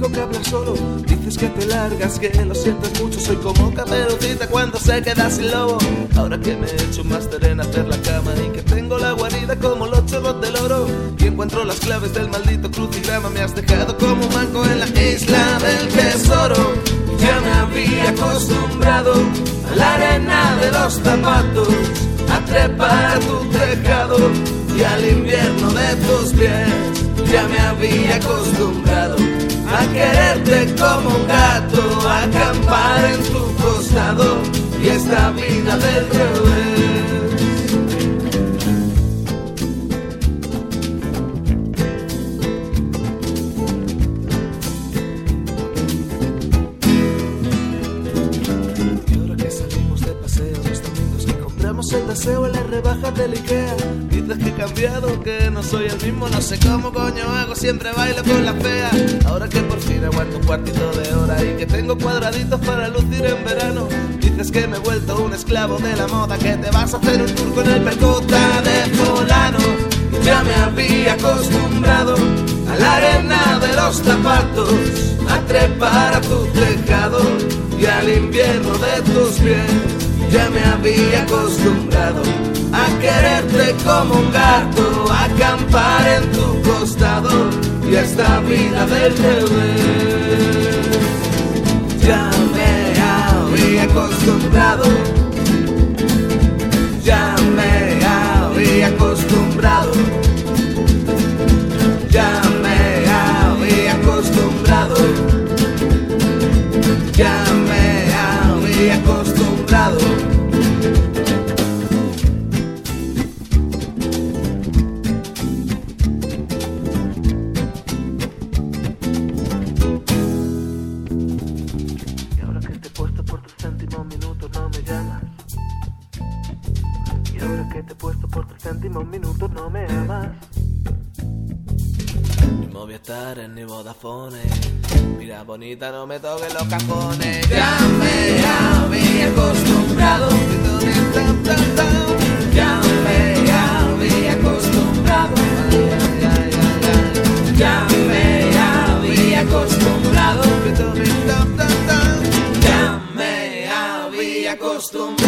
tengo que hablar solo. Dices que te largas, que lo sientes mucho. Soy como Caperucita cuando se queda sin lobo. Ahora que me he hecho un máster en hacer la cama y que tengo la guarida como los chorros del oro, y encuentro las claves del maldito crucigrama, me has dejado como un manco en la isla del tesoro. Ya me había acostumbrado a la arena de los zapatos, a trepar a tu tejado y al invierno de tus pies. Ya me había acostumbrado a quererte como un gato, a acampar en tu costado y esta vida del revés. El deseo en las rebajas del Ikea. Dices que he cambiado, que no soy el mismo. No sé cómo coño hago, siempre bailo con la fea. Ahora que por fin aguanto un cuartito de hora y que tengo cuadraditos para lucir en verano, dices que me he vuelto un esclavo de la moda, que te vas a hacer un tour con el Percuta de fulano. Ya me había acostumbrado a la arena de los zapatos, a trepar a tu tejado y al invierno de tus pies. Ya me había acostumbrado a quererte como un gato, a acampar en tu costado y esta vida del revés. Ya me había acostumbrado, ya me había acostumbrado, ya me había acostumbrado, ya me había acostumbrado. Un minuto no me amas. Ni Movistar ni Vodafone. Mira bonita, no me toques los cajones. Ya me había acostumbrado. Ya me había acostumbrado. Ya me había acostumbrado. Ya me había acostumbrado.